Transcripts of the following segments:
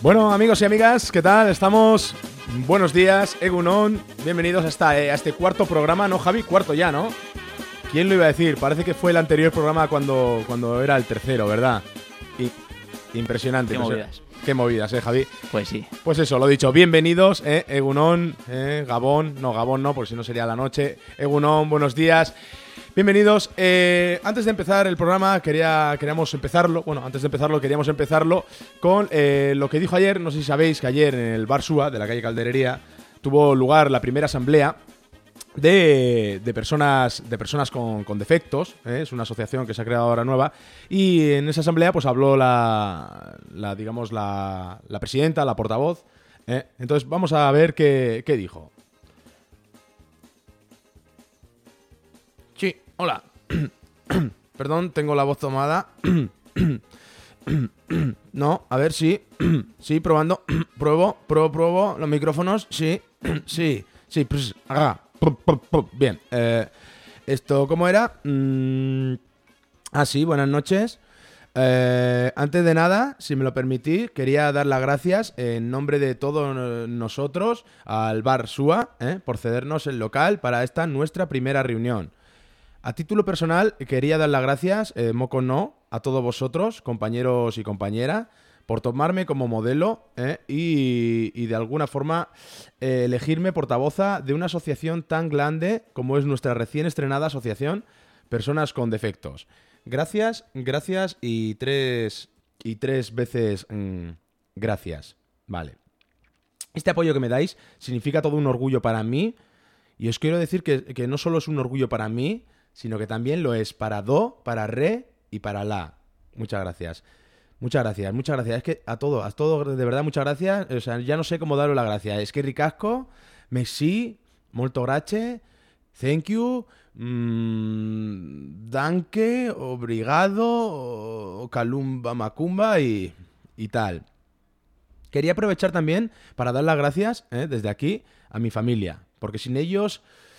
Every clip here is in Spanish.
Bueno, amigos y amigas, ¿qué tal? Estamos. Buenos días, Egunon. Bienvenidos a este cuarto programa, ¿no, Javi? Cuarto ya, ¿no? ¿Quién lo iba a decir? Parece que fue el anterior programa cuando era el tercero, ¿verdad? Impresionante. Qué movidas. Qué movidas, Javi. Pues sí. Pues eso, lo dicho. Bienvenidos, Egunon, Gabón. No, Gabón no, porque si no sería la noche. Egunon, buenos días. Bienvenidos. Antes de empezar el programa, queríamos empezarlo. Bueno, antes de empezarlo, queríamos empezarlo con lo que dijo ayer. No sé si sabéis que ayer en el Bar Súa de la calle Calderería tuvo lugar la primera asamblea de personas con defectos. Es una asociación que se ha creado ahora nueva. Y en esa asamblea pues habló la presidenta, la portavoz. Entonces vamos a ver qué dijo. Sí, hola. Perdón, tengo la voz tomada. No, a ver, sí. Sí, probando. Pruebo. Los micrófonos, sí. Sí. Bien. ¿Esto cómo era? Sí, buenas noches. Antes de nada, si me lo permitís, quería dar las gracias en nombre de todos nosotros al Bar Súa por cedernos el local para esta nuestra primera reunión. A título personal, quería dar las gracias, moco no, a todos vosotros, compañeros y compañeras, por tomarme como modelo y de alguna forma elegirme portavoza de una asociación tan grande como es nuestra recién estrenada asociación Personas con Defectos. Gracias y tres veces gracias. Vale. Este apoyo que me dais significa todo un orgullo para mí y os quiero decir que no solo es un orgullo para mí, sino que también lo es para do, para re y para la. Muchas gracias. Muchas gracias. Es que a todos, de verdad, muchas gracias. O sea, ya no sé cómo daros la gracia. Es que ricasco, merci, molto grazie, thank you, danke, obrigado, calumba macumba y tal. Quería aprovechar también para dar las gracias desde aquí a mi familia, porque sin ellos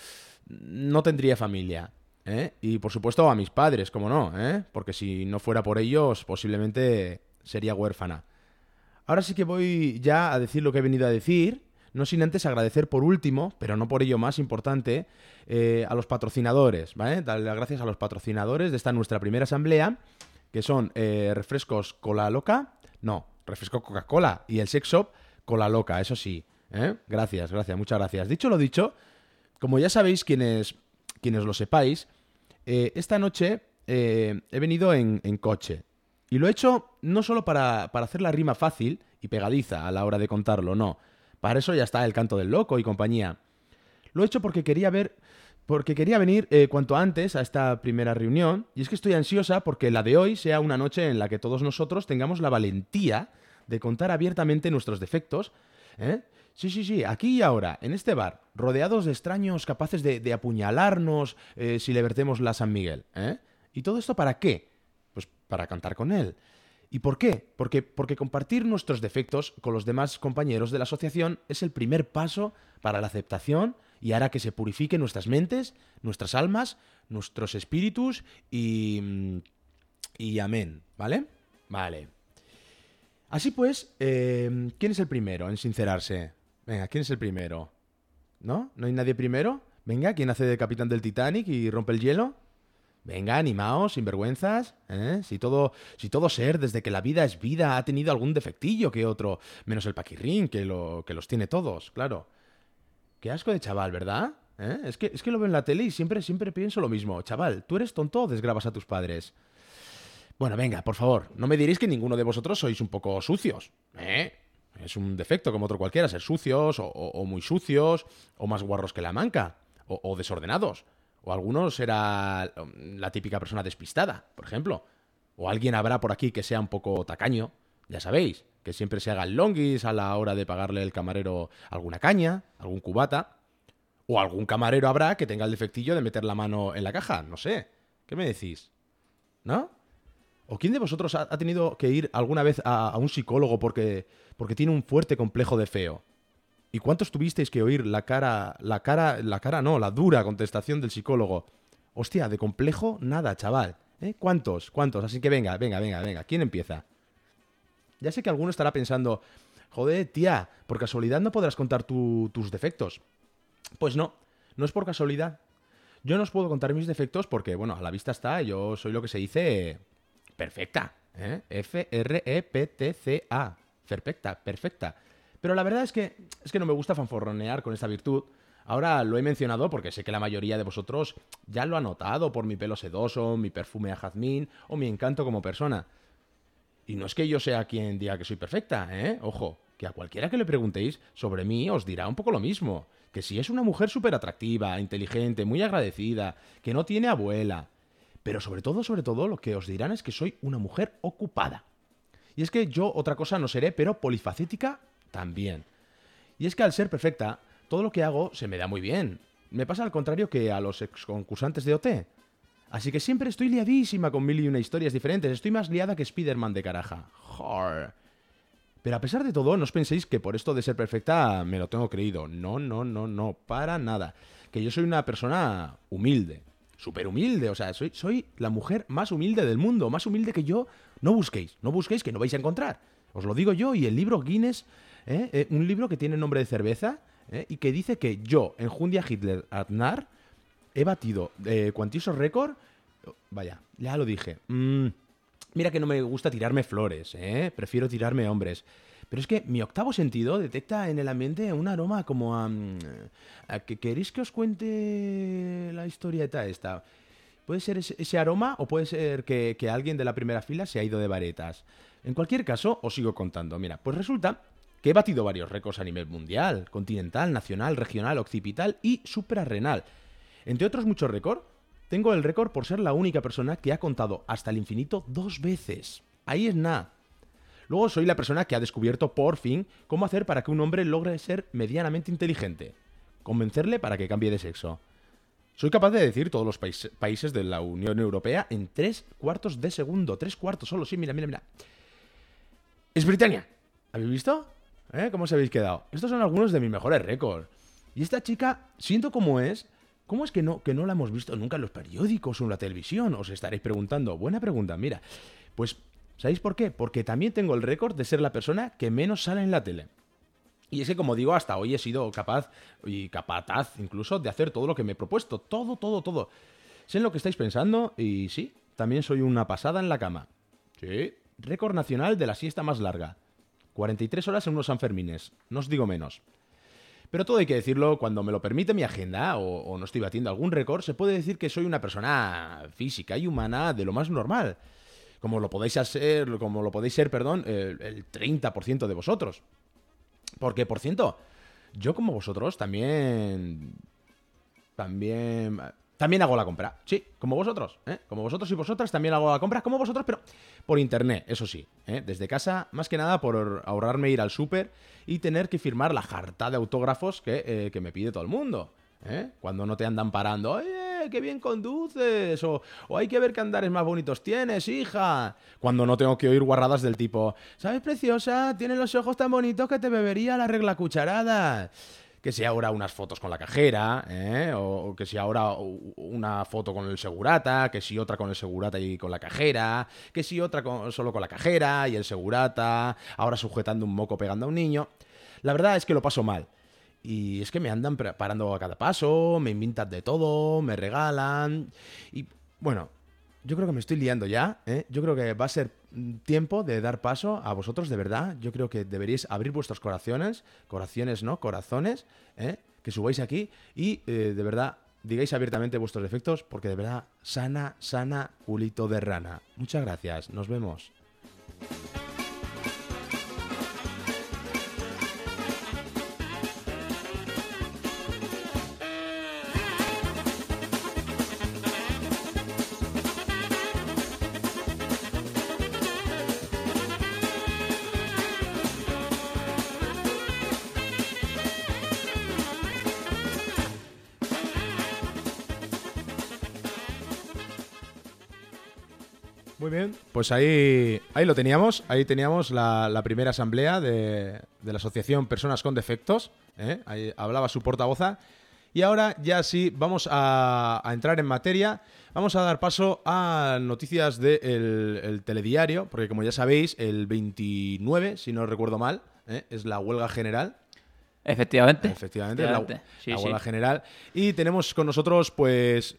no tendría familia. Y por supuesto a mis padres, como no, porque si no fuera por ellos posiblemente sería huérfana. Ahora sí que voy ya a decir lo que he venido a decir, no sin antes agradecer por último, pero no por ello más importante, a los patrocinadores, ¿vale? Darle las gracias a los patrocinadores de esta nuestra primera asamblea, que son refrescos Cola Loca, no, refresco Coca-Cola y el sex shop Cola Loca, eso sí, Gracias, muchas gracias. Dicho lo dicho, como ya sabéis quienes lo sepáis, esta noche he venido en coche. Y lo he hecho no solo para hacer la rima fácil y pegadiza a la hora de contarlo, no. Para eso ya está el canto del loco y compañía. Lo he hecho porque quería venir cuanto antes a esta primera reunión. Y es que estoy ansiosa porque la de hoy sea una noche en la que todos nosotros tengamos la valentía de contar abiertamente nuestros defectos, Sí, aquí y ahora, en este bar, rodeados de extraños capaces de apuñalarnos si le vertemos la San Miguel, ¿Y todo esto para qué? Pues para cantar con él. ¿Y por qué? Porque compartir nuestros defectos con los demás compañeros de la asociación es el primer paso para la aceptación y hará que se purifiquen nuestras mentes, nuestras almas, nuestros espíritus y amén, ¿vale? Vale. Así pues, ¿quién es el primero en sincerarse? Venga, ¿quién es el primero? ¿No? ¿No hay nadie primero? Venga, ¿quién hace de capitán del Titanic y rompe el hielo? Venga, animaos, sinvergüenzas, Si todo ser, desde que la vida es vida, ha tenido algún defectillo que otro, menos el paquirrín, que los tiene todos, claro. Qué asco de chaval, ¿verdad? Es que lo veo en la tele y siempre pienso lo mismo. Chaval, ¿tú eres tonto o desgrabas a tus padres? Bueno, venga, por favor, no me diréis que ninguno de vosotros sois un poco sucios, Es un defecto como otro cualquiera, ser sucios o muy sucios, o más guarros que la manca, o desordenados. O algunos será la típica persona despistada, por ejemplo. O alguien habrá por aquí que sea un poco tacaño, ya sabéis, que siempre se haga el longuis a la hora de pagarle el camarero alguna caña, algún cubata. O algún camarero habrá que tenga el defectillo de meter la mano en la caja, no sé. ¿Qué me decís? ¿No? ¿O quién de vosotros ha tenido que ir alguna vez a un psicólogo porque tiene un fuerte complejo de feo? ¿Y cuántos tuvisteis que oír la dura contestación del psicólogo? Hostia, de complejo, nada, chaval. ¿Cuántos? Así que venga. ¿Quién empieza? Ya sé que alguno estará pensando, Joder, tía, por casualidad no podrás contar tus defectos. Pues no, no es por casualidad. Yo no os puedo contar mis defectos porque, bueno, a la vista está, yo soy lo que se dice perfecta, ¿eh? F-R-E-P-T-C-A. Perfecta, perfecta. Pero la verdad es que no me gusta fanforronear con esta virtud. Ahora lo he mencionado porque sé que la mayoría de vosotros ya lo ha notado por mi pelo sedoso, mi perfume a jazmín o mi encanto como persona. Y no es que yo sea quien diga que soy perfecta, ¿eh? Ojo, que a cualquiera que le preguntéis sobre mí os dirá un poco lo mismo. Que si es una mujer súper atractiva, inteligente, muy agradecida, que no tiene abuela. Pero sobre todo, lo que os dirán es que soy una mujer ocupada. Y es que yo otra cosa no seré, pero polifacética también. Y es que al ser perfecta, todo lo que hago se me da muy bien. Me pasa al contrario que a los ex concursantes de OT. Así que siempre estoy liadísima con mil y una historias diferentes. Estoy más liada que Spider-Man de caraja. Joder. Pero a pesar de todo, no os penséis que por esto de ser perfecta me lo tengo creído. No, no, no, no, para nada. Que yo soy una persona humilde. Súper humilde, o sea, soy la mujer más humilde del mundo. Más humilde que yo. No busquéis que no vais a encontrar. Os lo digo yo y el libro Guinness, un libro que tiene nombre de cerveza, y que dice que yo, Enjundia Hitler Aznar, he batido cuantiosos récord. Vaya, ya lo dije. Mira que no me gusta tirarme flores, prefiero tirarme hombres. Pero es que mi octavo sentido detecta en el ambiente un aroma como a que queréis que os cuente la historieta esta. Puede ser ese aroma o puede ser que alguien de la primera fila se ha ido de varetas. En cualquier caso, os sigo contando. Mira, pues resulta que he batido varios récords a nivel mundial, continental, nacional, regional, occipital y suprarrenal. Entre otros muchos récords, tengo el récord por ser la única persona que ha contado hasta el infinito 2 veces. Ahí es nada. Luego soy la persona que ha descubierto por fin cómo hacer para que un hombre logre ser medianamente inteligente. Convencerle para que cambie de sexo. Soy capaz de decir todos los países de la Unión Europea en 3/4 de segundo. 3/4 solo, sí, mira. Es Britannia. ¿Habéis visto? ¿Cómo os habéis quedado? Estos son algunos de mis mejores récords. Y esta chica, siento cómo es. ¿Cómo es que no la hemos visto nunca en los periódicos o en la televisión? Os estaréis preguntando. Buena pregunta, mira. Pues, ¿sabéis por qué? Porque también tengo el récord de ser la persona que menos sale en la tele. Y es que, como digo, hasta hoy he sido capaz y capataz incluso de hacer todo lo que me he propuesto. Todo. Sé en lo que estáis pensando y sí, también soy una pasada en la cama. Sí, récord nacional de la siesta más larga. 43 horas en unos Sanfermines. No os digo menos. Pero todo hay que decirlo, cuando me lo permite mi agenda o no estoy batiendo algún récord, se puede decir que soy una persona física y humana de lo más normal. Como lo podéis ser, el 30% de vosotros. Porque, por cierto, yo como vosotros también hago la compra. Sí, como vosotros, Como vosotros y vosotras también hago la compra, como vosotros, pero por internet, eso sí, desde casa, más que nada por ahorrarme ir al súper y tener que firmar la jarta de autógrafos que me pide todo el mundo, Cuando no te andan parando, ¡oye, qué bien conduces! O hay que ver qué andares más bonitos tienes, hija. Cuando no tengo que oír guarradas del tipo, ¿sabes, preciosa? Tienes los ojos tan bonitos que te bebería la regla cucharada. Que si ahora unas fotos con la cajera, o que si ahora una foto con el segurata, que si otra con el segurata y con la cajera, que si otra solo con la cajera y el segurata, ahora sujetando un moco pegando a un niño. La verdad es que lo paso mal. Y es que me andan parando a cada paso, me inventan de todo, me regalan. Y bueno, yo creo que me estoy liando ya, Yo creo que va a ser tiempo de dar paso a vosotros, de verdad. Yo creo que deberíais abrir vuestros corazones, corazones, que subáis aquí y de verdad digáis abiertamente vuestros defectos, porque de verdad, sana, culito de rana. Muchas gracias, nos vemos. Muy bien, pues ahí lo teníamos. Ahí teníamos la primera asamblea de la asociación Personas con Defectos. Ahí hablaba su portavoza. Y ahora ya sí, vamos a entrar en materia. Vamos a dar paso a noticias del telediario, porque como ya sabéis, el 29, si no recuerdo mal, es la huelga general. Efectivamente. Efectivamente, es la Sí. huelga general. Y tenemos con nosotros, pues,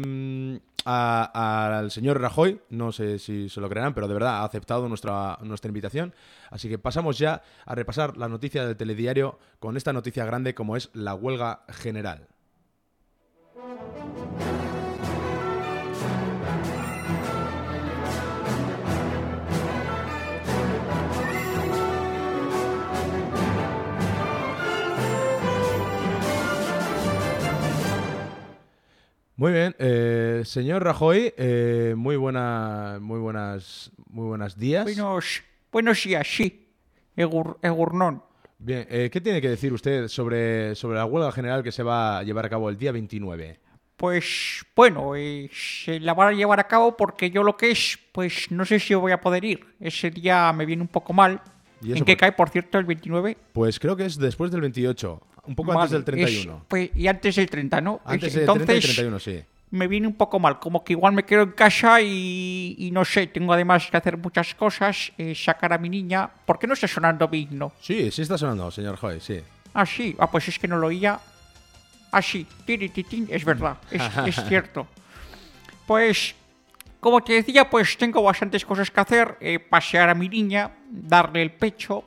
al señor Rajoy. No sé si se lo creerán, pero de verdad ha aceptado nuestra invitación. Así que pasamos ya a repasar la noticia del telediario con esta noticia grande como es la huelga general. Muy bien, señor Rajoy, muy buenos días. Buenos días, sí. Egurnón. Bien, ¿qué tiene que decir usted sobre la huelga general que se va a llevar a cabo el día 29? Pues bueno, se la van a llevar a cabo porque yo lo que es, pues no sé si voy a poder ir. Ese día me viene un poco mal. ¿Y eso ¿En qué por qué? cae, por cierto, el 29? Pues creo que es después del 28, un poco Vale, antes del 31. Y antes del 30, ¿no? Antes del Entonces, 30 y 31, sí. me viene un poco mal, como que igual me quedo en casa y no sé, tengo además que hacer muchas cosas, sacar a mi niña. ¿Por qué no está sonando mi himno? Sí, sí está sonando, señor Rajoy, sí. Ah, sí, pues es que no lo oía. Ah, sí, tirititín, es verdad, es cierto. Pues, como te decía, pues tengo bastantes cosas que hacer, pasear a mi niña, darle el pecho,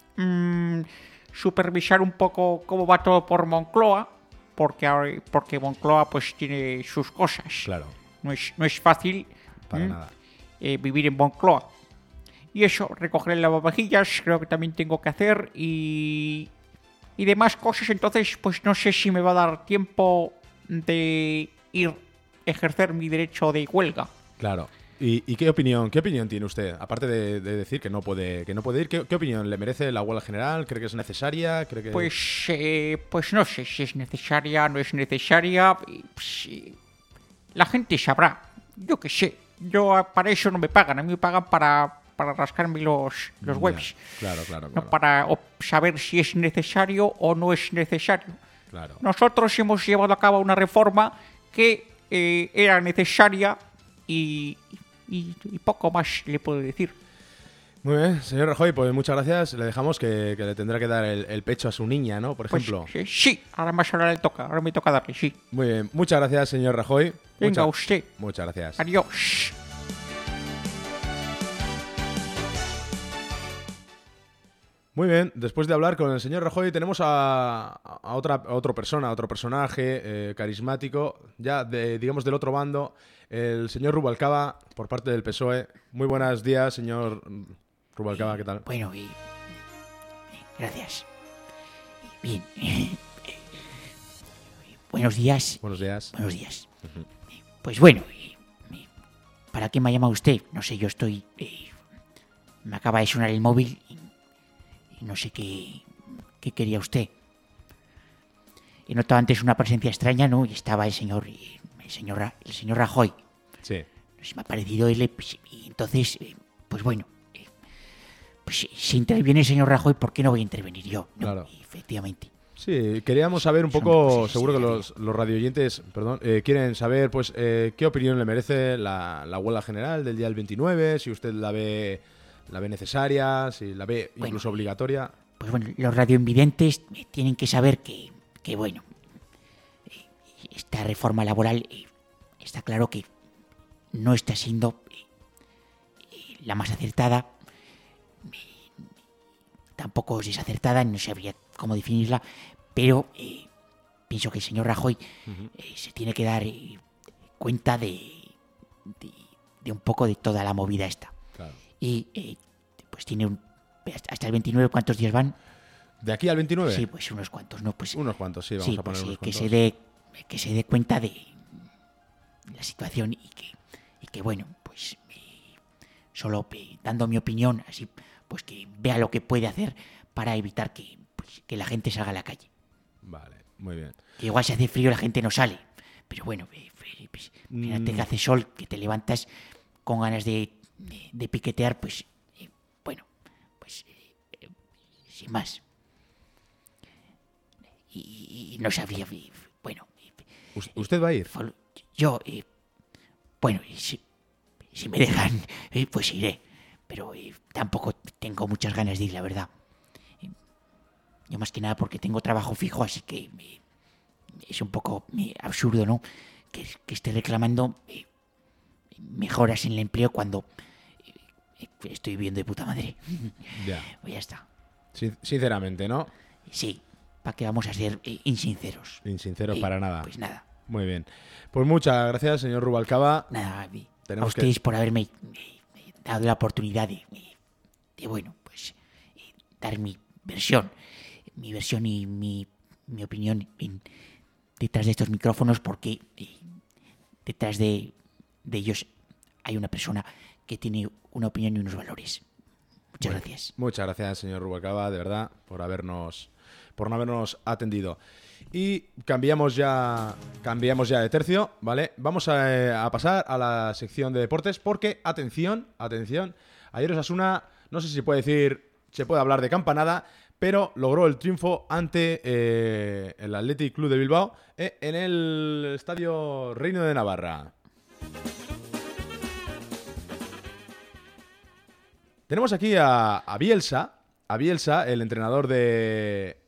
supervisar un poco cómo va todo por Moncloa, porque Moncloa pues tiene sus cosas. Claro, No es fácil para nada. vivir en Moncloa. Y eso, recoger el lavavajillas, creo que también tengo que hacer y demás cosas. Entonces, pues no sé si me va a dar tiempo de ir a ejercer mi derecho de huelga. Claro. ¿Y qué opinión tiene usted? Aparte de decir que no puede ir, ¿qué opinión le merece la huelga general? ¿Cree que es necesaria? ¿Cree que... Pues no sé si es necesaria, no es necesaria. La gente sabrá. Yo qué sé. Yo para eso no me pagan. A mí me pagan para rascarme los huevos. Claro. No para saber si es necesario o no es necesario. Claro. Nosotros hemos llevado a cabo una reforma que era necesaria y poco más le puedo decir. Muy bien, señor Rajoy, pues muchas gracias. Le dejamos que le tendrá que dar el pecho a su niña, ¿no? Por ejemplo. Pues, sí, ahora me toca darle, sí. Muy bien, muchas gracias, señor Rajoy. Venga, usted. Muchas gracias. Adiós. Muy bien, después de hablar con el señor Rajoy tenemos a otro personaje carismático, ya digamos del otro bando, el señor Rubalcaba, por parte del PSOE. Muy buenos días, señor Rubalcaba, ¿qué tal? Bueno, gracias. Bien. Buenos días. Buenos días. Buenos días. Pues bueno, ¿para qué me ha llamado usted? No sé, yo estoy... me acaba de sonar el móvil y no sé qué quería usted. He notado antes una presencia extraña, ¿no? Y estaba el señor Rajoy. Sí. Pues me ha parecido él, y entonces, pues bueno, pues si interviene el señor Rajoy, ¿por qué no voy a intervenir yo? No, Claro. Efectivamente. Sí, queríamos saber un Son poco, cosas, seguro que sí, los radioyentes, quieren saber, pues, qué opinión le merece la huelga general del día del 29, si usted la ve necesaria, si la ve incluso obligatoria. Pues bueno, los radioinvidentes tienen que saber que bueno, esta reforma laboral está claro que no está siendo la más acertada, tampoco es desacertada, no sabría cómo definirla, pero pienso que el señor Rajoy se tiene que dar cuenta de un poco de toda la movida esta. Claro. Y pues tiene hasta el 29, ¿cuántos días van? ¿De aquí al 29? Sí, pues unos cuantos, ¿no? Pues Unos cuantos, sí, vamos a poner unos que cuantos. que se dé cuenta de la situación y que bueno, pues solo dando mi opinión, así pues que vea lo que puede hacer para evitar que la gente salga a la calle. Vale, muy bien. Que igual si hace frío la gente no sale, pero bueno, pues, fíjate que hace sol, que te levantas con ganas de piquetear, pues bueno, pues sin más. Y no sabría, bueno. ¿Usted va a ir? Yo, bueno, si me dejan, pues iré. Pero tampoco tengo muchas ganas de ir, la verdad. Yo más que nada porque tengo trabajo fijo, así que es un poco absurdo, ¿no? Que esté reclamando mejoras en el empleo cuando estoy viviendo de puta madre. Ya. Pues ya está. Sinceramente, ¿no? Sí, ¿para qué vamos a ser insinceros? Insinceros para nada. Pues nada. Muy bien. Pues muchas gracias, señor Rubalcaba. Nada, a Tenemos ustedes por haberme dado la oportunidad de bueno, pues dar mi versión y mi opinión detrás de estos micrófonos, porque detrás de ellos hay una persona que tiene una opinión y unos valores. Muchas gracias. Muchas gracias, señor Rubalcaba, de verdad, por no habernos atendido. Y cambiamos ya de tercio, ¿vale? Vamos a pasar a la sección de deportes porque, atención, ayer Osasuna, no sé si se puede hablar de campanada, pero logró el triunfo ante el Athletic Club de Bilbao en el Estadio Reino de Navarra. Tenemos aquí a Bielsa, el entrenador de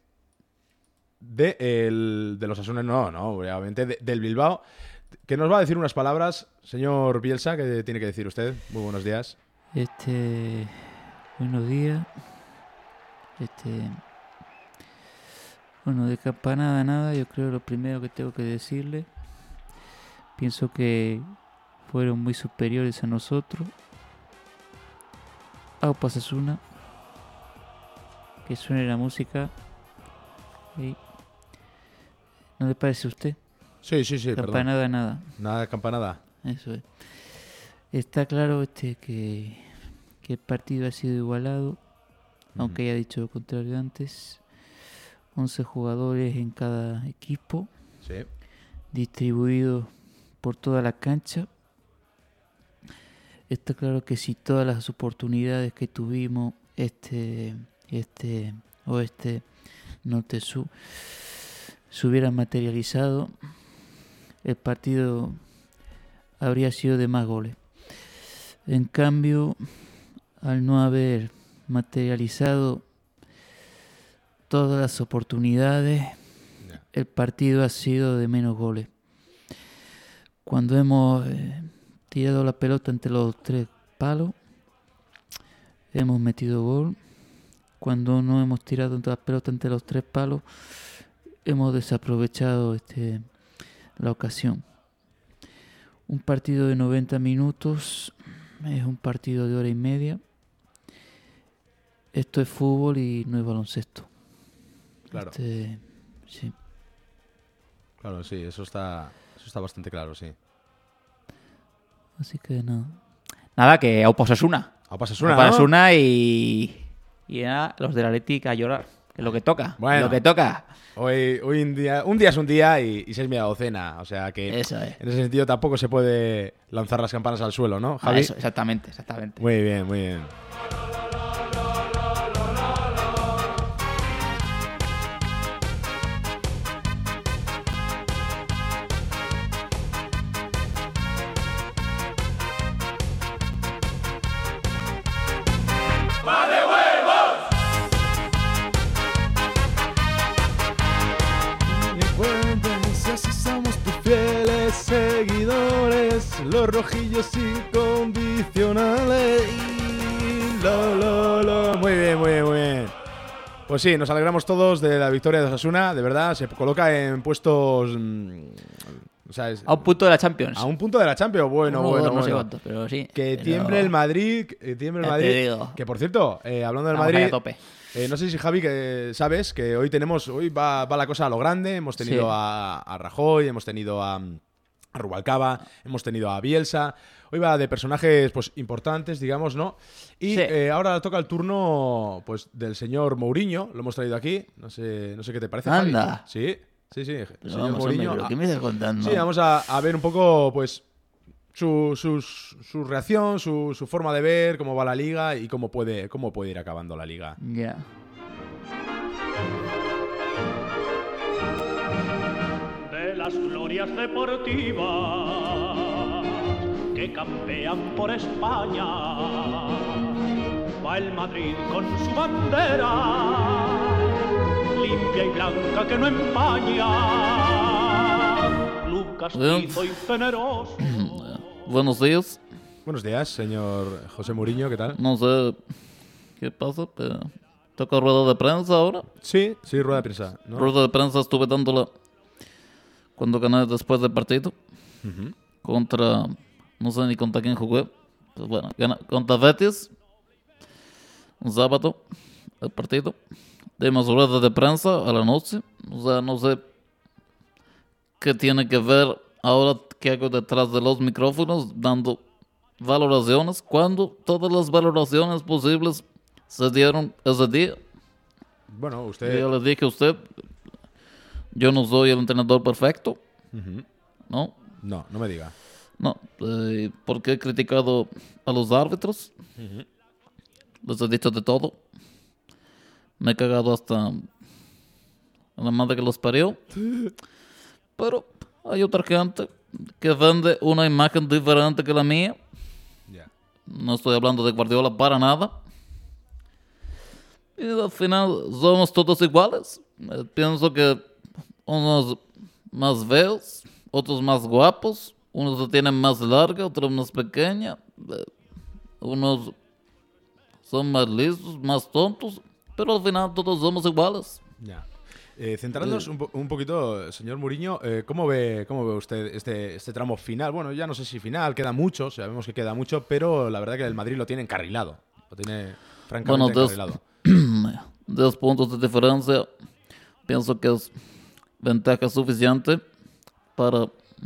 los Osasuna, no, obviamente del Bilbao, que nos va a decir unas palabras. Señor Bielsa, ¿qué tiene que decir usted? Muy buenos días. Buenos días. Bueno, de campanada nada, yo creo lo primero que tengo que decirle, pienso que fueron muy superiores a nosotros. Aupa Osasuna, que suene la música. ¿No le parece a usted? Sí, Campanada perdón. nada. Nada de campanada. Eso es. Está claro que el partido ha sido igualado, aunque haya dicho lo contrario antes. 11 jugadores en cada equipo, Sí. distribuidos por toda la cancha. Está claro que si todas las oportunidades que tuvimos, oeste, norte, sur, se hubieran materializado, el partido habría sido de más goles. En cambio, al no haber materializado todas las oportunidades, el partido ha sido de menos goles. Cuando hemos tirado la pelota entre los 3 palos, hemos metido gol. Cuando no hemos tirado la pelota entre los 3 palos, hemos desaprovechado la ocasión. Un partido de 90 minutos es un partido de hora y media. Esto es fútbol y no es baloncesto. Claro. Sí. Claro, sí, eso está bastante claro, sí. Así que nada. Nada, que Aupa Osasuna. Aupa Osasuna, Aupa ¿no? Osasuna y nada, los del Athletic a llorar. Es lo que toca. Bueno. Lo que toca. Hoy un día es un día y 6 media docena. O sea que Eso es. en ese sentido tampoco se puede lanzar las campanas al suelo, ¿no, Javi? Eso, exactamente. Muy bien, muy bien. Seguidores, los rojillos incondicionales. Muy bien. Pues sí, nos alegramos todos de la victoria de Osasuna, de verdad. Se coloca en puestos. O sea, A un punto de la Champions. a un punto de la Champions. Bueno. No sé cuánto, pero sí. Que Pero- tiemble el Madrid. Ya te digo. Que por cierto, hablando del Estamos ahí Madrid. a tope. No sé si, Javi, que sabes que hoy va la cosa a lo grande. Hemos tenido Sí. a Rajoy, hemos tenido a Rubalcaba, hemos tenido a Bielsa. Hoy va de personajes pues importantes, digamos, ¿no? Y Sí. ahora toca el turno pues del señor Mourinho. Lo hemos traído aquí. No sé qué te parece, Anda. Javi. Sí. El Pero señor vamos, hombre, Mourinho. ¿pero qué me estás contando? Sí, vamos a ver un poco, pues, su reacción, su forma de ver, cómo va la liga y cómo puede ir acabando la liga. Ya. De las glorias deportivas que campean por España, va el Madrid con su bandera limpia y blanca que no empaña. Club castizo y generoso. Buenos días. Buenos días, señor José Mourinho, ¿qué tal? No sé qué pasa, pero toca rueda de prensa ahora. Sí, rueda de prensa, ¿no? Rueda de prensa estuve dándola cuando gané después del partido. Contra, no sé ni contra quién jugué. Pues bueno, contra Betis. Un sábado, el partido. Dimos rueda de prensa a la noche. O sea, no sé qué tiene que ver ahora que hago detrás de los micrófonos dando valoraciones cuando todas las valoraciones posibles se dieron ese día. Bueno, Y usted... yo le dije a usted, yo no soy el entrenador perfecto, ¿no? No me diga. No, porque he criticado a los árbitros, les he dicho de todo, me he cagado hasta a la madre que los parió, pero hay otra gente que vende una imagen diferente que la mía. Ya. No estoy hablando de Guardiola para nada. Y al final somos todos iguales. Pienso que unos más feos, otros más guapos, unos la tienen más larga, otros más pequeña, unos son más listos, más tontos, pero al final todos somos iguales. Ya. Centrándonos un poquito, señor Mourinho, ¿cómo ve usted este tramo final? Bueno, ya no sé si final, queda mucho, sabemos que queda mucho, pero la verdad que el Madrid lo tiene encarrilado. Lo tiene francamente encarrilado. 10 puntos de diferencia, pienso que es ventaja suficiente para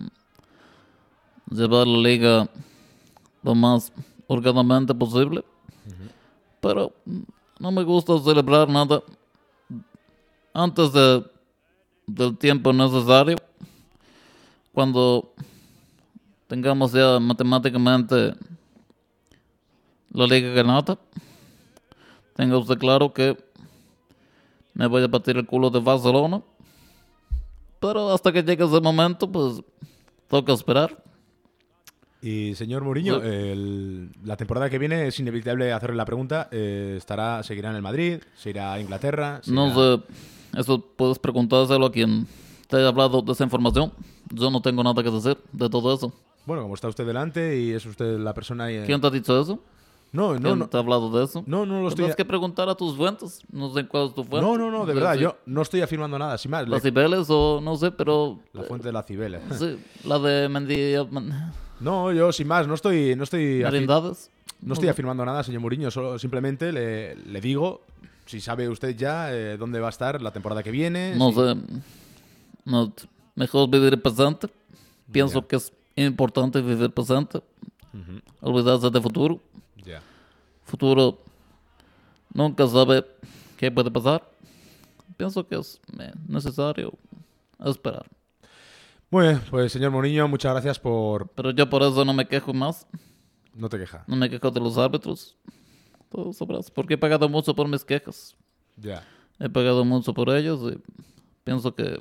llevar la liga lo más ordenadamente posible. Pero no me gusta celebrar nada antes del tiempo necesario, cuando tengamos ya matemáticamente la liga ganada. Tenga usted claro que me voy a batir el culo de Barcelona, pero hasta que llegue ese momento, pues toca esperar. Y señor Mourinho, la temporada que viene es inevitable hacerle la pregunta. ¿Seguirá en el Madrid? ¿Se irá a Inglaterra? No sé, eso puedes preguntárselo a quien te haya hablado de esa información. Yo no tengo nada que decir de todo eso. Bueno, como está usted delante y es usted la persona... ¿Quién te ha dicho eso? ¿Quién te ha hablado de eso? No lo estoy... Tienes que preguntar a tus fuentes. No sé cuál es tu fuente. No, de verdad, yo no estoy afirmando nada. Sin más, Las Cibeles o no sé, pero... La fuente de la Cibeles. Sí, la de No, yo sin más, no estoy Merindades. No estoy afirmando nada, señor Mourinho. Solo simplemente le digo, si sabe usted ya dónde va a estar la temporada que viene. No sé. No, mejor vivir el presente. Pienso que es importante vivir el presente. Olvidarse del futuro. Ya. Futuro nunca sabe qué puede pasar. Pienso que es necesario esperar. Muy bien, pues señor Mourinho, muchas gracias por... Pero yo por eso no me quejo más. No te quejas. No me quejo de los árbitros. Todos sabrás. Porque he pagado mucho por mis quejas. Ya. He pagado mucho por ellos y pienso que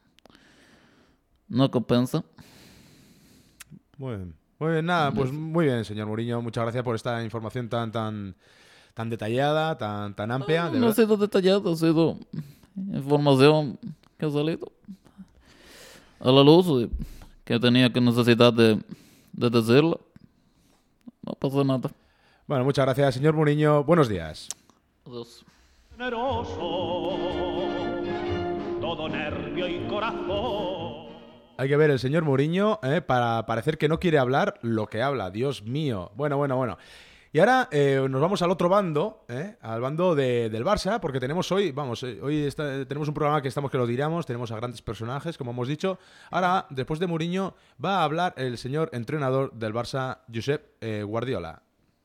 no compensa. Muy bien, nada, pues muy bien, señor Mourinho. Muchas gracias por esta información tan detallada, tan amplia. No ha sido detallado, ha sido información que ha salido a la luz y que tenía que necesidad de decirlo. No pasó nada. Bueno, muchas gracias, señor Mourinho. Buenos días. Adiós. Generoso, todo nervio y corazón. Hay que ver el señor Mourinho para parecer que no quiere hablar lo que habla. Dios mío. Bueno. Y ahora nos vamos al otro bando, al bando del Barça, porque tenemos hoy, tenemos un programa que lo tiramos, tenemos a grandes personajes, como hemos dicho. Ahora, después de Mourinho, va a hablar el señor entrenador del Barça, Josep Guardiola.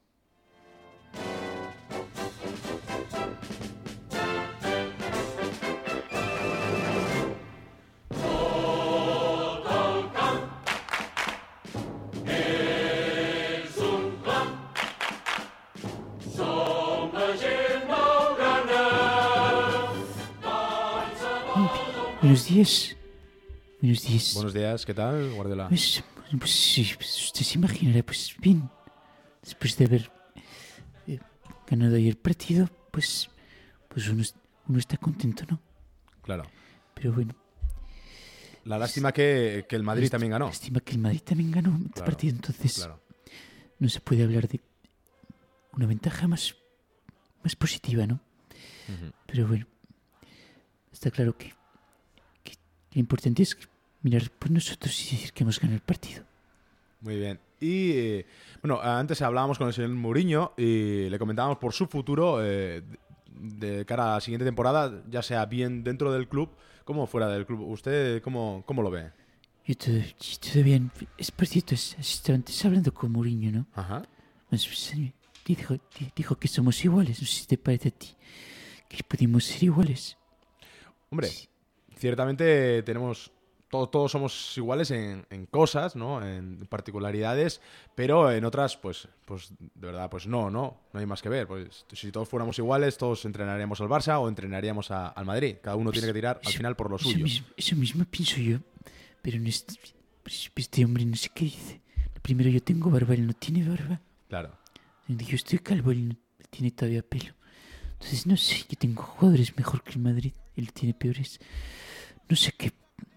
Buenos días. Buenos días. Buenos días, ¿qué tal, Guardiola? Pues sí, pues usted se imaginará, pues bien, después de haber ganado ayer el partido, pues uno está contento, ¿no? Claro. Pero bueno, La lástima que el Madrid también ganó. lástima que el Madrid también ganó este Claro, partido, entonces Claro. no se puede hablar de una ventaja más positiva, ¿no? Ujú. Pero bueno, está claro que lo importante es mirar por nosotros y decir que hemos ganado el partido. Muy bien. Y bueno, antes hablábamos con el señor Mourinho y le comentábamos por su futuro de cara a la siguiente temporada, ya sea bien dentro del club como fuera del club. ¿Usted cómo lo ve? Yo todo bien. Es por cierto, estaba antes hablando con Mourinho, ¿no? Ajá. Pues, dijo que somos iguales. No sé si te parece a ti que podemos ser iguales. Hombre, ciertamente tenemos... Todos somos iguales en cosas, ¿no? En particularidades, pero en otras, pues de verdad, pues no hay más que ver. Pues si todos fuéramos iguales, todos entrenaríamos al Barça o entrenaríamos al Madrid. Cada uno tiene que tirar al final por lo suyo. Eso mismo pienso yo. Pero no este hombre no sé qué dice. Primero yo tengo barba, él no tiene barba. Claro. Yo estoy calvo, él no tiene todavía pelo. Entonces no sé, yo tengo jugadores mejor que el Madrid, él tiene peores. No sé qué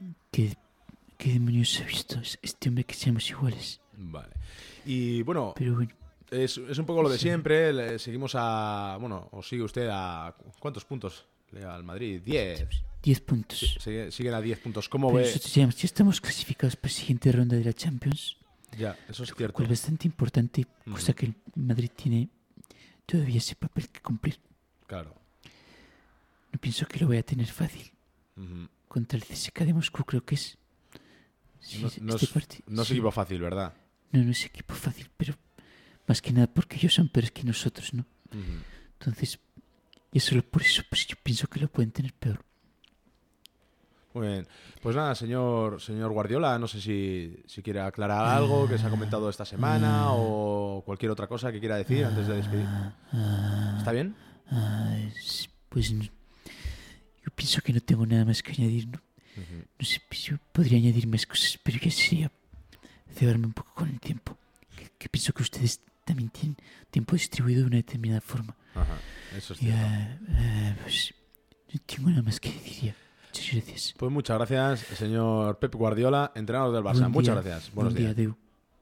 demonios ha visto este hombre que seamos iguales. Vale. Y bueno, Pero bueno, es un poco lo de siempre. Seguimos a... Bueno, o sigue usted a... ¿Cuántos puntos le da al Madrid? 10. 10 puntos. Siguen a 10 puntos. ¿Cómo Pero ve? nosotros ya estamos clasificados para la siguiente ronda de la Champions. Ya, eso es Lo cierto. cual es bastante importante, cosa Ujú. que el Madrid tiene todavía ese papel que cumplir. Claro. No pienso que lo vaya a tener fácil. Ujú. Contra el CSKA de Moscú creo que es. Sí, No este es partido- no es sí. equipo fácil, ¿verdad? No es equipo fácil, pero más que nada porque ellos son peores que nosotros, ¿no? Ujú. Entonces, y solo por eso pues yo pienso que lo pueden tener peor. Muy bien. Pues nada, señor Guardiola, no sé si quiere aclarar algo que se ha comentado esta semana o cualquier otra cosa que quiera decir antes de despedir. ¿Está bien? Pues yo pienso que no tengo nada más que añadir, ¿no? Ujú. No sé, pues yo podría añadir más cosas, pero ya sería cebarme un poco con el tiempo. Que pienso que ustedes también tienen tiempo distribuido de una determinada forma. Ajá, eso es Y, cierto. pues no tengo nada más que decir ya. Muchas gracias. Pues muchas gracias, señor Pep Guardiola, entrenador del Barça. Buen día. Muchas gracias. Buenos Buen día, días. adeu.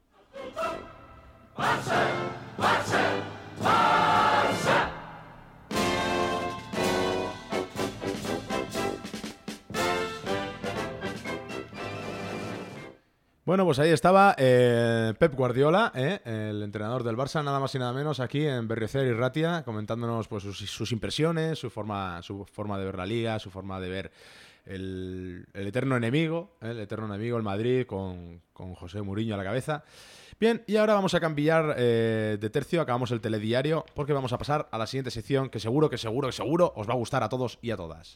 Bueno, pues ahí estaba Pep Guardiola, el entrenador del Barça, nada más y nada menos, aquí en Berriozar y Ratia, comentándonos pues sus impresiones, su forma de ver la liga, su forma de ver el eterno enemigo, el Madrid, con José Mourinho a la cabeza. Bien, y ahora vamos a cambiar de tercio, acabamos el telediario, porque vamos a pasar a la siguiente sección que seguro os va a gustar a todos y a todas.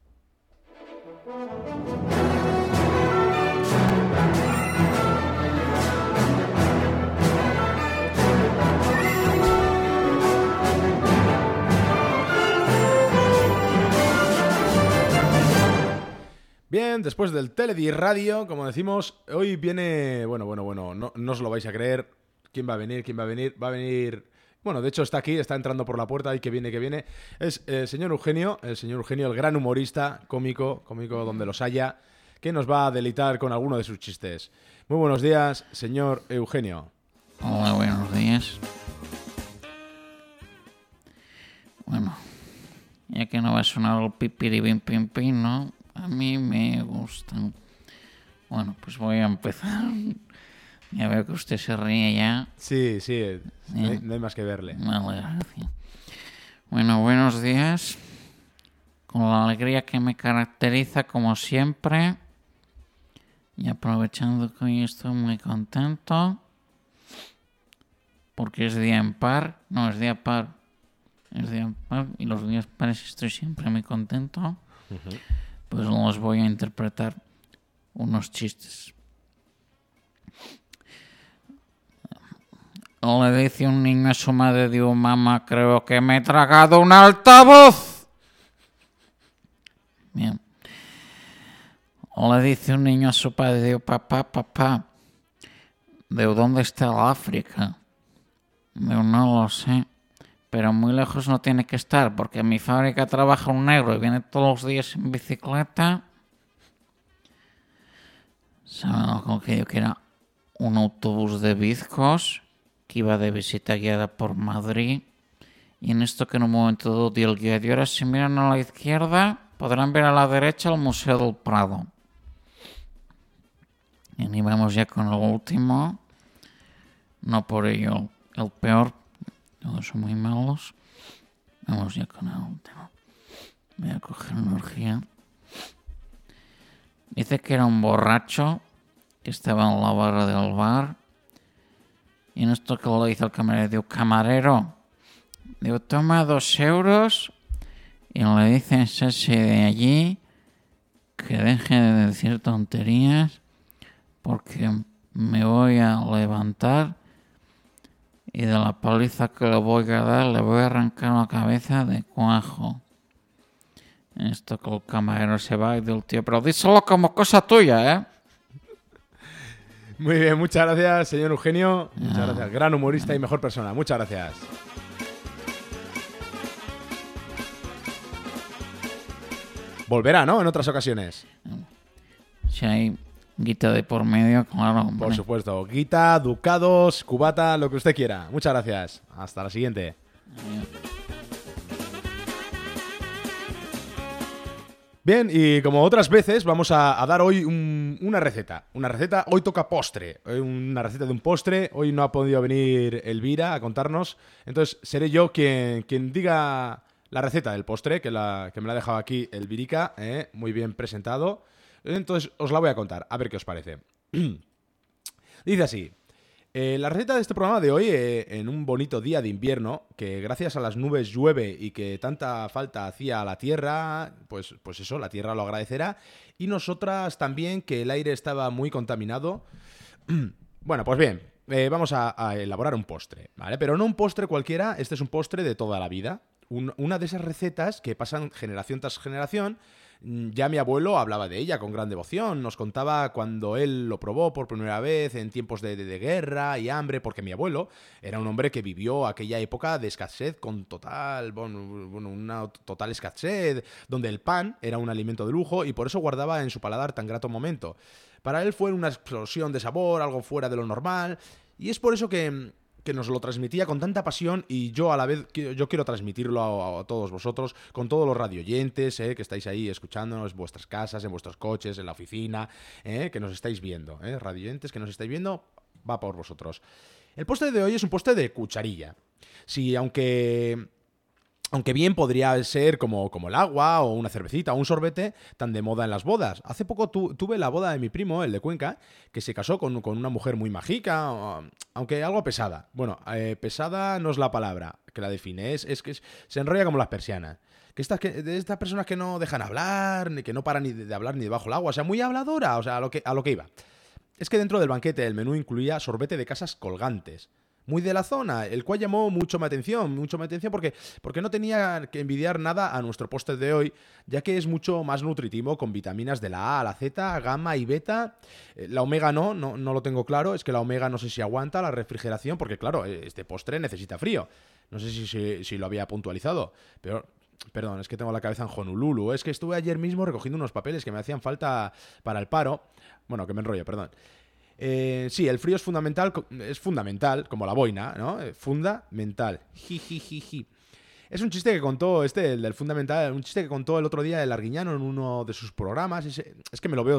Bien, después del Teledi Radio, como decimos, hoy viene... Bueno, no os lo vais a creer. ¿Quién va a venir? Va a venir... Bueno, de hecho está aquí, está entrando por la puerta y que viene. Es el señor Eugenio, el gran humorista, cómico donde los haya, que nos va a deleitar con alguno de sus chistes. Muy buenos días, señor Eugenio. Hola, buenos días. Bueno, ya que no va a sonar el pipiribim pim pim, ¿no? A mí me gustan. Bueno, pues voy a empezar. Ya veo que usted se ríe ya. Sí, no hay más que verle. Vale, gracias. Bueno, buenos días. Con la alegría que me caracteriza como siempre. Y aprovechando que hoy estoy muy contento. Porque es día impar. No, es día par. Es día impar. Y los días pares estoy siempre muy contento. Pues os voy a interpretar unos chistes. Le dice un niño a su madre, digo, mamá, creo que me he tragado un altavoz. Bien. Le dice un niño a su padre, digo, papá, ¿de dónde está el África? Digo, no lo sé, pero muy lejos no tiene que estar, porque en mi fábrica trabaja un negro y viene todos los días en bicicleta. ¿Saben lo que yo quiera? Un autobús de bizcos que iba de visita guiada por Madrid. Y en esto que en un momento dado dio el guía. Y ahora si miran a la izquierda, podrán ver a la derecha el Museo del Prado. Y ahí vamos ya con el último. No por ello el peor. Todos son muy malos. Vamos ya con el último. Voy a coger energía. Dice que era un borracho que estaba en la barra del bar. Y en esto que le dice el camarero, digo, camarero, digo, toma 2 euros. Y le dice ese de allí que deje de decir tonterías porque me voy a levantar y de la paliza que le voy a dar le voy a arrancar la cabeza de cuajo. Esto que el camarero se va y dice el tío, pero díselo como cosa tuya, ¿eh? Muy bien, muchas gracias, señor Eugenio. Muchas gracias. Gran humorista y mejor persona. Muchas gracias. Volverá, ¿no? En otras ocasiones. Si hay guita de por medio, claro, hombre. Por supuesto. Guita, ducados, cubata, lo que usted quiera. Muchas gracias. Hasta la siguiente. Bien, y como otras veces, vamos a dar hoy una receta. Una receta, hoy toca postre. Una receta de un postre. Hoy no ha podido venir Elvira a contarnos. Entonces, seré yo quien diga la receta del postre, que me la ha dejado aquí Elvirica, muy bien presentado. Entonces, os la voy a contar, a ver qué os parece. Dice así. La receta de este programa de hoy, en un bonito día de invierno, que gracias a las nubes llueve y que tanta falta hacía a la tierra, pues eso, la tierra lo agradecerá. Y nosotras también, que el aire estaba muy contaminado. Bueno, pues bien, vamos a elaborar un postre, ¿vale? Pero no un postre cualquiera, este es un postre de toda la vida. Una de esas recetas que pasan generación tras generación. Ya mi abuelo hablaba de ella con gran devoción, nos contaba cuando él lo probó por primera vez en tiempos de guerra y hambre, porque mi abuelo era un hombre que vivió aquella época de escasez con una total escasez, donde el pan era un alimento de lujo y por eso guardaba en su paladar tan grato momento. Para él fue una explosión de sabor, algo fuera de lo normal, y es por eso que nos lo transmitía con tanta pasión y yo a la vez yo quiero transmitirlo a todos vosotros, con todos los radioyentes que estáis ahí escuchándonos en vuestras casas, en vuestros coches, en la oficina, que nos estáis viendo, radioyentes que nos estáis viendo, va por vosotros. El postre de hoy es un postre de cucharilla. Sí, aunque bien podría ser como el agua o una cervecita o un sorbete tan de moda en las bodas. Hace poco tuve la boda de mi primo, el de Cuenca, que se casó con una mujer muy mágica, aunque algo pesada. Bueno, pesada no es la palabra que la define, es que se enrolla como las persianas. De estas personas que no dejan hablar, ni que no paran ni de hablar ni debajo del agua, o sea, muy habladora, o sea, a lo que iba. Es que dentro del banquete el menú incluía sorbete de casas colgantes. Muy de la zona, el cual llamó mucho mi atención porque no tenía que envidiar nada a nuestro postre de hoy, ya que es mucho más nutritivo con vitaminas de la A a la Z, gamma y beta. La omega no lo tengo claro, es que la omega no sé si aguanta la refrigeración, porque claro, este postre necesita frío. No sé si lo había puntualizado, pero... Perdón, es que tengo la cabeza en Honolulu. Es que estuve ayer mismo recogiendo unos papeles que me hacían falta para el paro. Bueno, que me enrollo, perdón. Sí, el frío es fundamental, como la boina, ¿no? Fundamental. Jijijiji. Es un chiste que contó el del fundamental, un chiste que contó el otro día el Arguiñano en uno de sus programas. Es que me lo veo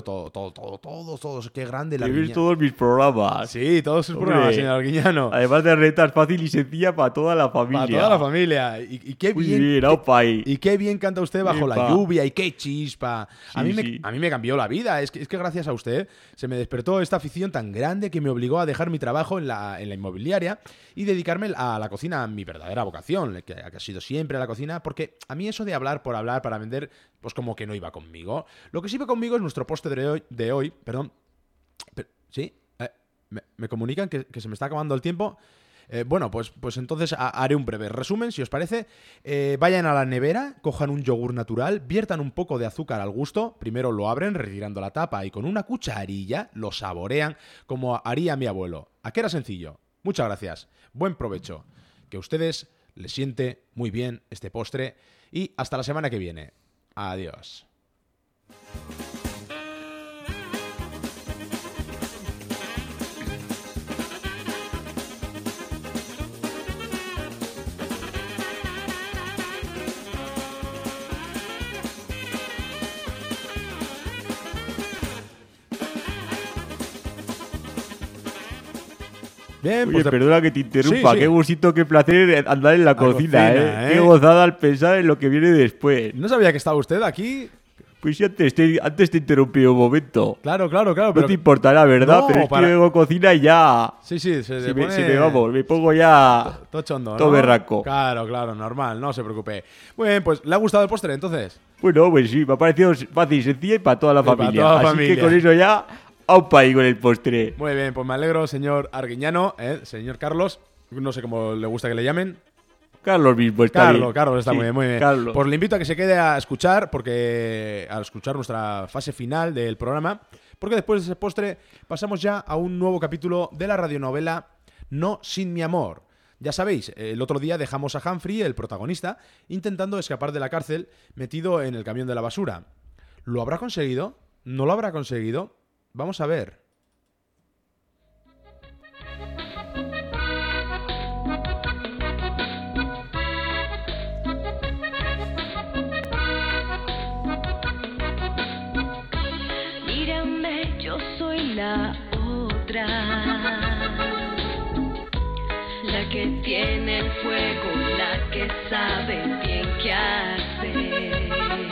todos, qué grande el Arguiñano. Tienes todos mis programas. Sí, todos sus programas, señor Arguiñano. Además de recetas fácil y sencilla para toda la familia. Para toda la familia. Y qué bien. Y qué bien canta usted bajo la lluvia y qué chispa. A mí me cambió la vida. Es que gracias a usted se me despertó esta afición tan grande que me obligó a dejar mi trabajo en la inmobiliaria y dedicarme a la cocina, mi verdadera vocación, que ha sido siempre a la cocina, porque a mí eso de hablar por hablar para vender, pues como que no iba conmigo. Lo que sí iba conmigo es nuestro postre de hoy, perdón. ¿Sí? Me comunican que se me está acabando el tiempo. Bueno, pues entonces haré un breve resumen, si os parece. Vayan a la nevera, cojan un yogur natural, viertan un poco de azúcar al gusto, primero lo abren retirando la tapa y con una cucharilla lo saborean como haría mi abuelo. ¿A qué era sencillo? Muchas gracias. Buen provecho. Que ustedes le siente muy bien este postre. Y hasta la semana que viene. Adiós. Bien, Oye, pues perdona que te interrumpa. Sí, sí. Qué gustito, qué placer andar en la cocina, cocina, ¿eh? Qué gozada al pensar en lo que viene después. no sabía que estaba usted aquí. Pues sí, antes te interrumpí un momento. Claro, claro, claro. No Pero... te importará, ¿verdad? No, pero es para- que luego cocina y ya... Sí, sí, se Si pone... vamos, me pongo ya... Todo chondo, todo ¿no? berraco. Claro, claro, normal, no se preocupe. Muy bien, pues ¿le ha gustado el postre entonces? Bueno, pues sí, me ha parecido fácil, sencilla y para toda la Y para familia. toda la Así familia. que con eso ya, a un país con el postre. Muy bien, pues me alegro, señor Arguiñano, señor Carlos, no sé cómo le gusta que le llamen. Carlos mismo está bien. Carlos está Sí, muy bien, muy bien. Carlos. Pues le invito a que se quede a escuchar, porque al escuchar nuestra fase final del programa, porque después de ese postre pasamos ya a un nuevo capítulo de la radionovela No sin mi amor. Ya sabéis, el otro día dejamos a Humphrey, el protagonista, intentando escapar de la cárcel metido en el camión de la basura. ¿Lo habrá conseguido? ¿No lo habrá conseguido? Vamos a ver. Mírame, yo soy la otra, la que tiene el fuego, la que sabe bien qué hacer.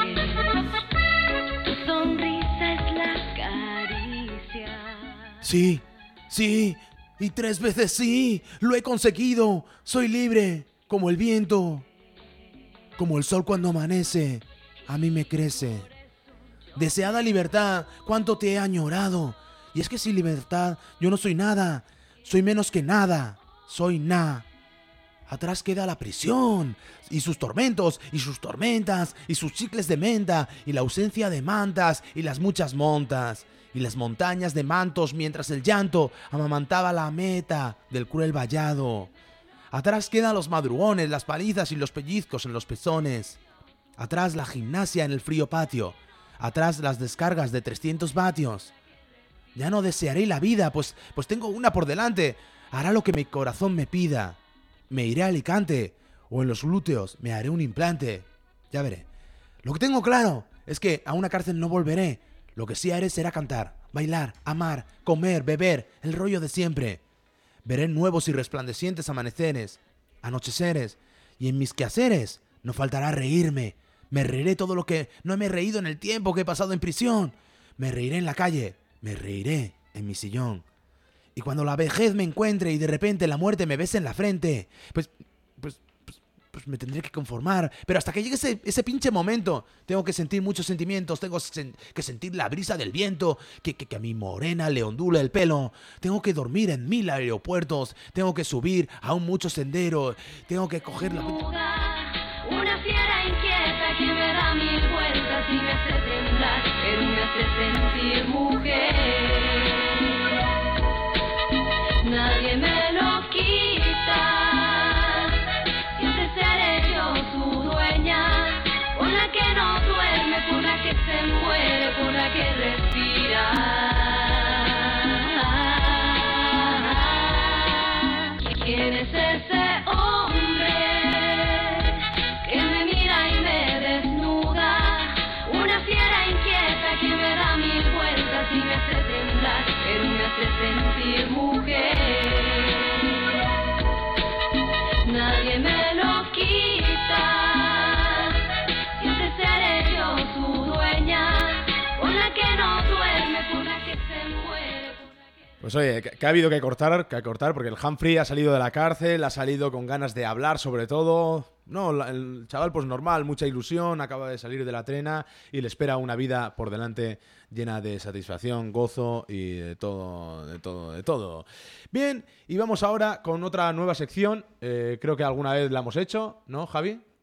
Tu sonrisa es la caricia. Sí, sí, y 3 veces sí, lo he conseguido. Soy libre, como el viento, como el sol cuando amanece, a mí me crece. Deseada libertad, cuánto te he añorado. Y es que sin libertad yo no soy nada, soy menos que nada, soy nada. Atrás queda la prisión, y sus tormentos, y sus tormentas, y sus chicles de menta, y la ausencia de mantas, y las muchas montas, y las montañas de mantos, mientras el llanto amamantaba la meta del cruel vallado. Atrás quedan los madrugones, las palizas y los pellizcos en los pezones. Atrás la gimnasia en el frío patio. Atrás las descargas de 300 vatios. Ya no desearé la vida, pues tengo una por delante. Hará lo que mi corazón me pida. Me iré a Alicante, o en los glúteos me haré un implante. Ya veré. Lo que tengo claro es que a una cárcel no volveré. Lo que sí haré será cantar, bailar, amar, comer, beber, el rollo de siempre. Veré nuevos y resplandecientes amaneceres, anocheceres, y en mis quehaceres no faltará reírme. Me reiré todo lo que no me he reído en el tiempo que he pasado en prisión. Me reiré en la calle, me reiré en mi sillón. Y cuando la vejez me encuentre y de repente la muerte me bese en la frente, pues me tendré que conformar. Pero hasta que llegue ese pinche momento, tengo que sentir muchos sentimientos. Tengo que sentir la brisa del viento, que a mi morena le ondula el pelo. Tengo que dormir en 1000 aeropuertos. Tengo que subir aún muchos senderos. Tengo que coger la... Una fiera inquieta que me da 1000 vueltas y me hace temblar, pero me hace sentir mujer. Nadie me lo quita, siempre seré yo su dueña, por la que no duerme, por la que se muere, por la que respira. ¿Quién es ese hombre que me mira y me desnuda? Una fiera inquieta que me da 1000 vueltas y me hace temblar, pero me hace sentir mujer. Nadie me lo quita, siempre seré yo su dueña, por la que no duerme, por la que se muere, por la que... Pues oye, que ha habido que cortar, porque el Humphrey ha salido de la cárcel, ha salido con ganas de hablar sobre todo. No, el chaval pues normal, mucha ilusión, acaba de salir de la trena y le espera una vida por delante llena de satisfacción, gozo y de todo. Bien, y vamos ahora con otra nueva sección, creo que alguna vez la hemos hecho, ¿no, Javi?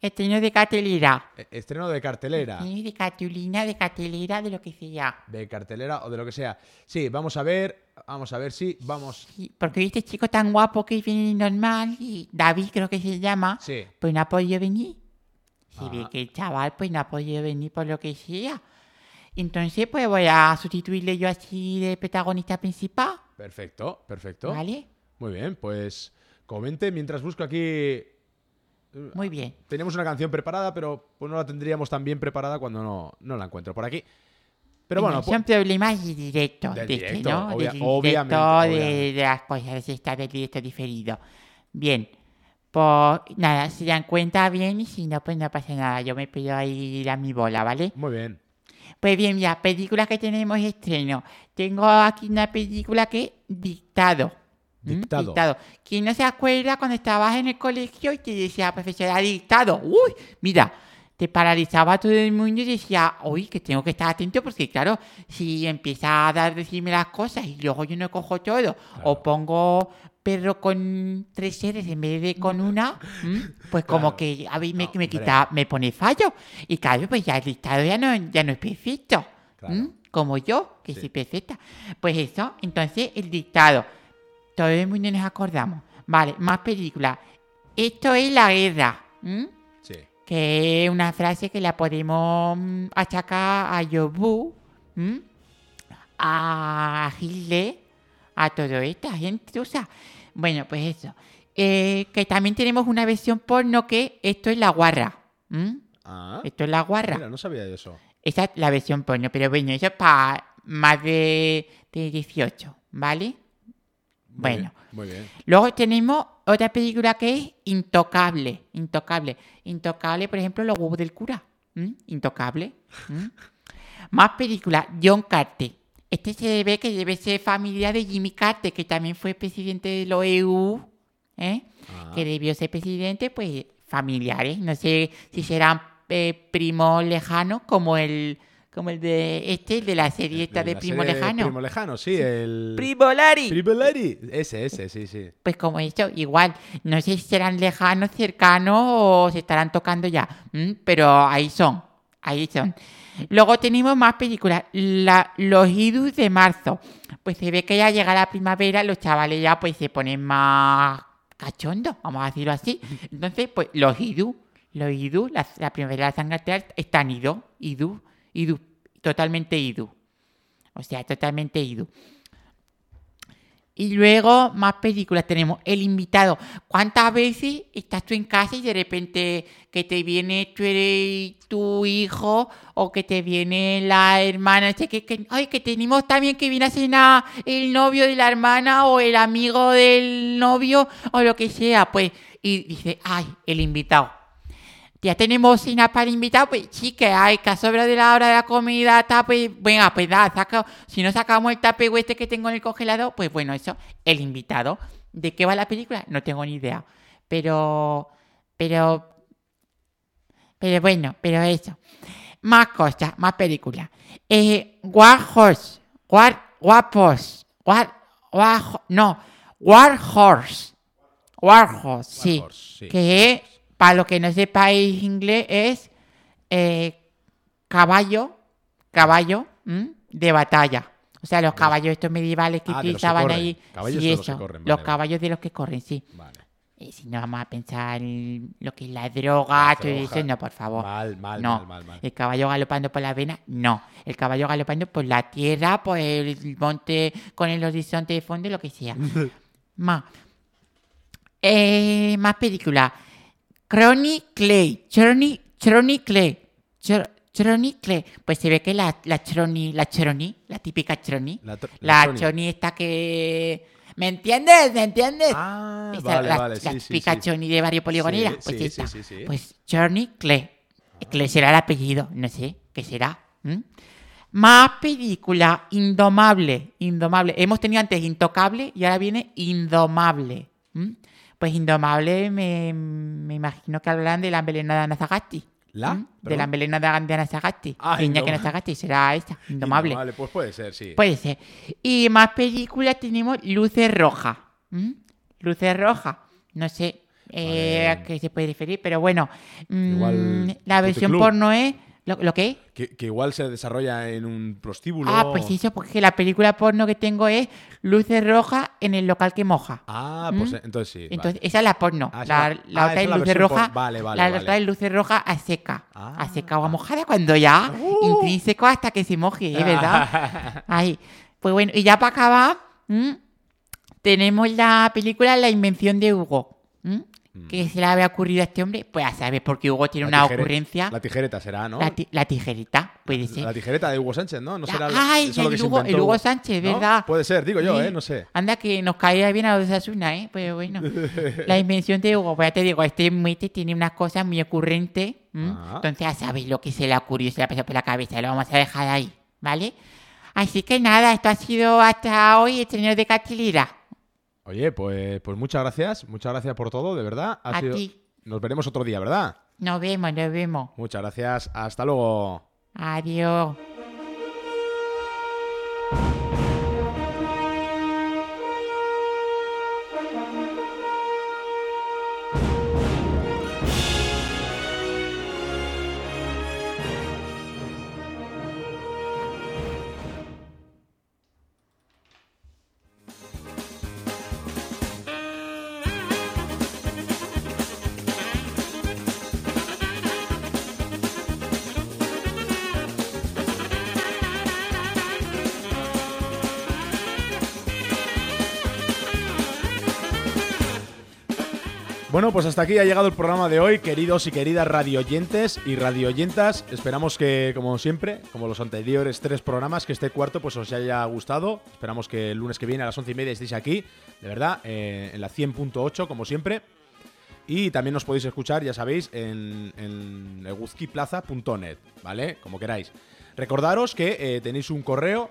Estreno de cartelera. Estreno de cartelera. Estreno de cartulina, de cartelera, de lo que sea. De cartelera o de lo que sea. Sí, vamos a ver si vamos... Sí, porque este chico tan guapo que viene normal, y David creo que se llama, Sí. pues no ha podido venir. Se ve Ah. que el chaval pues no ha podido venir por lo que sea. Entonces pues voy a sustituirle yo así de protagonista principal, Perfecto, perfecto. ¿vale? Muy bien, pues comente mientras busco aquí... Muy bien. Teníamos una canción preparada, pero pues no la tendríamos tan bien preparada cuando no la encuentro por aquí. Pero bueno, son problemas de directo, del de este, directo, ¿no? Del obviamente, directo, obviamente. de las cosas, de estar del directo diferido. Bien, pues nada, si dan cuenta bien y si no, pues no pasa nada. Yo me pido ahí mi bola, ¿vale? muy bien. Pues bien, ya, películas que tenemos estreno. Tengo aquí una película que es Dictado. Dictado. ¿Quién no se acuerda cuando estabas en el colegio y te decía, profesora, dictado? Uy, mira, te paralizaba todo el mundo y decía, uy, que tengo que estar atento porque, claro, si empieza a decirme las cosas y luego yo no cojo todo, o pongo perro con 3 R's en vez de con una, pues como que a mí me quita, me pone fallo. Y claro, pues ya el dictado ya no es perfecto. Claro. Como yo, que Sí. soy perfecta. Pues eso, entonces el dictado. Todo el mundo nos acordamos. Vale, más películas. Esto es la guerra. Sí. Que es una frase que la podemos achacar a Yobu, a Hitler, a toda esta gente, o sea. Bueno, pues eso. Que también tenemos una versión porno que esto es la guarra. Ah, Esto es la guarra. mira, no sabía de eso. Esa es la versión porno, pero bueno, eso es para más de 18, ¿vale? Bueno. Muy bien. Luego tenemos otra película que es Intocable. Intocable, por ejemplo, Los huevos del cura. Intocable. Más películas. John Carter. Este se ve que debe ser familia de Jimmy Carter, que también fue presidente de la EU. Que debió ser presidente, pues, familiares. No sé si serán primos lejanos como el de la serie esta de La Primo serie Lejano. Primo Lejano, sí, el... ¡Primolari! Primolari. Ese, sí. Pues como esto, igual, no sé si serán lejanos, cercanos o se estarán tocando ya, pero ahí son. Luego tenemos más películas, los idus de marzo. Pues se ve que ya llega la primavera, los chavales ya pues se ponen más cachondos, vamos a decirlo así. Entonces, pues los idus, la primavera de San están idus, totalmente idus. O sea, totalmente idus. Y luego, más películas. Tenemos El Invitado. ¿Cuántas veces estás tú en casa y de repente que te viene tu hijo o que te viene la hermana? Que tenemos también que viene a cenar el novio de la hermana o el amigo del novio o lo que sea. Pues, y dice, ay, el invitado. Ya tenemos cena para invitados, pues sí que hay, que a sobra de la hora de la comida, está, pues, venga, pues da, si no sacamos el tapeo este que tengo en el congelador, pues bueno, eso, el invitado. ¿De qué va la película? No tengo ni idea. Pero bueno, pero eso. Más cosas, más películas. War Horse, sí. sí. Que es, para los que no sepáis inglés, es caballo de batalla. O sea, los caballos estos medievales que de los que utilizaban corren. ahí. Caballos Sí, de los que eso. corren, Los vale, caballos de los que corren, sí. Vale. Si no vamos a pensar en lo que es la droga, todo droga. eso, no, por favor. Mal. El caballo galopando por la vena, no. El caballo galopando por la tierra, por el monte, con el horizonte de fondo, lo que sea. Más películas. Crony Clay. Pues se ve que la típica Chronie. La Chronie esta que... ¿Me entiendes? Ah, Esa, vale, la sí. típica Chronie de Barrio Poligonera. Sí, Pues sí, esta. sí. Pues Chronie Clay. Clay será el apellido, no sé, ¿qué será? Más película, Indomable. Hemos tenido antes Intocable y ahora viene Indomable. Pues Indomable me imagino que hablarán de la envenenada de Ana Sagasti. De la envenenada de Ana Sagasti. Niña que Ana Sagasti será esta, Indomable. Vale, pues puede ser, sí. Puede ser. Y más películas tenemos Luces Rojas. Luces Rojas. No sé, Vale. que se puede referir, pero bueno, Igual la versión puticlub. porno es... ¿Lo qué? Que igual se desarrolla en un prostíbulo. Ah, pues eso, porque la película porno que tengo es Luces Rojas en el local que moja. Ah, pues entonces sí. Entonces, esa es la porno. Ah, esa la es la otra esa es es la luces versión rojas. Vale, la vale. otra es luces rojas a seca. Ah. A seca o a mojada cuando ya intrínseco hasta que se moje, ¿verdad? Ahí. Pues bueno, y ya para acabar, tenemos la película La invención de Hugo. ¿Qué se le había ocurrido a este hombre? Pues a saber, porque Hugo tiene una ocurrencia. La tijereta será, ¿no? La tijerita, puede ser. La tijereta de Hugo Sánchez, ¿no? No será Ay, eso lo que se el inventó Hugo Sánchez, ¿no? ¿verdad? Puede ser, digo yo, Sí. no sé. Anda, que nos caía bien a los Osasuna, Pero bueno. La invención de Hugo, pues ya te digo, este mete tiene unas cosas muy ocurrentes. Ah. Entonces ya sabéis lo que se le ocurrió, se le ha pasado por la cabeza. Lo vamos a dejar ahí, ¿vale? Así que nada, esto ha sido hasta hoy el señor de Cachilira. Oye, pues muchas gracias por todo, de verdad. Ha A sido... ti. Nos veremos otro día, ¿verdad? Nos vemos. Muchas gracias, hasta luego. Adiós. Bueno, pues hasta aquí ha llegado el programa de hoy, queridos y queridas radioyentes y radioyentas. Esperamos que, como siempre, como los anteriores 3 programas, que este cuarto pues os haya gustado. Esperamos que el lunes que viene a las 11:30 estéis aquí, de verdad, en la 100.8, como siempre. Y también nos podéis escuchar, ya sabéis, en eguzquiplaza.net, ¿vale? Como queráis. Recordaros que tenéis un correo,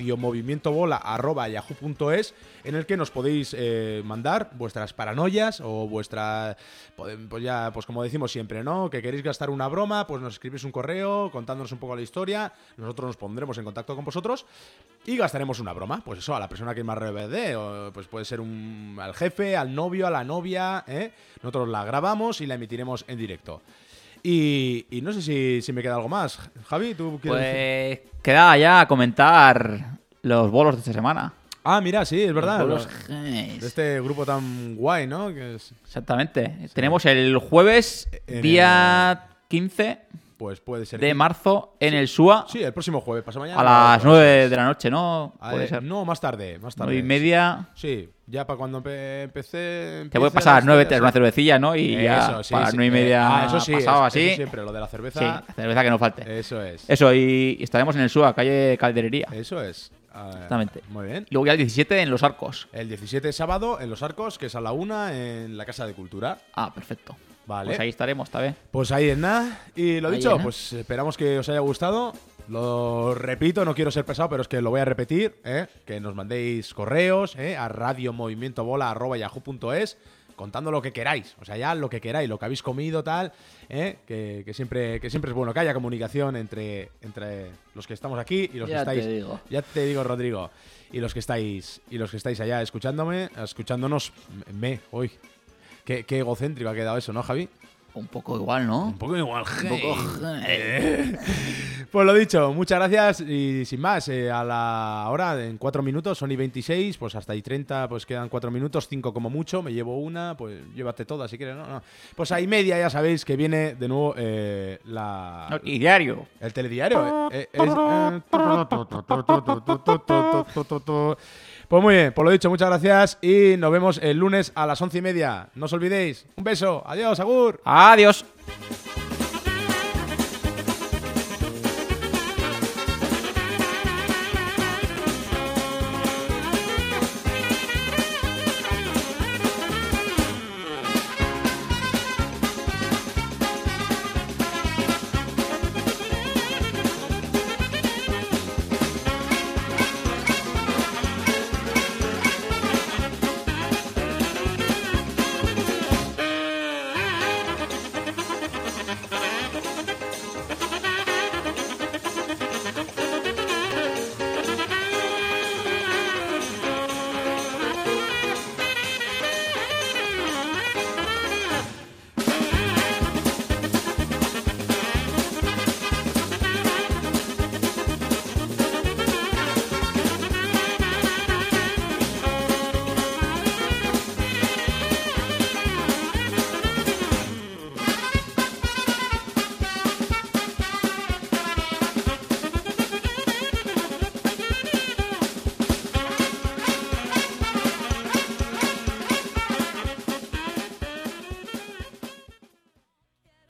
radiomovimientobola@yahoo.es, en el que nos podéis mandar vuestras paranoias o vuestras, pues ya, pues como decimos siempre, ¿no? Que queréis gastar una broma, pues nos escribís un correo contándonos un poco la historia, nosotros nos pondremos en contacto con vosotros y gastaremos una broma, pues eso, a la persona que más RBD, o pues puede ser al jefe, al novio, a la novia, nosotros la grabamos y la emitiremos en directo. Y no sé si me queda algo más. Javi, ¿tú quieres decir? Pues queda ya comentar los bolos de esta semana. Ah, mira, sí, es verdad. Los bolos De este grupo tan guay, ¿no? Que es, Exactamente. Tenemos el jueves, En día 15 pues puede ser. de marzo en el SUA Sí, el próximo jueves, pasado mañana. a las 9 de la noche, ¿no? A Puede ver, ser. No, más tarde. 9:30. Sí, ya para cuando empecé. Te voy a pasar a las 9, te das una cervecilla, ¿no? Y ya Eso, sí, para las sí. 9:30 eso sí, pasado eso así. siempre, lo de la cerveza. Sí, la cerveza que no falte. Eso es. Eso, y estaremos en el SUA, calle Calderería. Eso es. Exactamente. Muy bien. Y luego ya el 17 en Los Arcos. El 17 sábado en Los Arcos, que es a la 1 en la Casa de Cultura. Ah, perfecto. Vale. Pues ahí estaremos, está bien. Pues ahí es nada. Y lo Ahí dicho, es nada. pues esperamos que os haya gustado. Lo repito, no quiero ser pesado, pero es que lo voy a repetir. Que nos mandéis correos a radiomovimientobola@yahoo.es contando lo que queráis. O sea, ya lo que queráis, lo que habéis comido, tal. Que siempre es bueno que haya comunicación entre los que estamos aquí y los Ya que estáis. te digo. Ya te digo, Rodrigo. Y los que estáis allá escuchándonos. Hoy. Qué egocéntrico ha quedado eso, ¿no, Javi? Un poco igual, ¿no? Un poco igual. Un poco. Pues lo dicho, muchas gracias y sin más, a la hora, en 4 minutos, son y 26, pues hasta y 30, pues quedan 4 minutos, 5 como mucho, me llevo una, pues llévate toda si quieres, no. Pues ahí media ya sabéis que viene de nuevo Y diario. el telediario. Pues muy bien, por lo dicho, muchas gracias y nos vemos el lunes a las 11:30. No os olvidéis, un beso, adiós, agur. Adiós.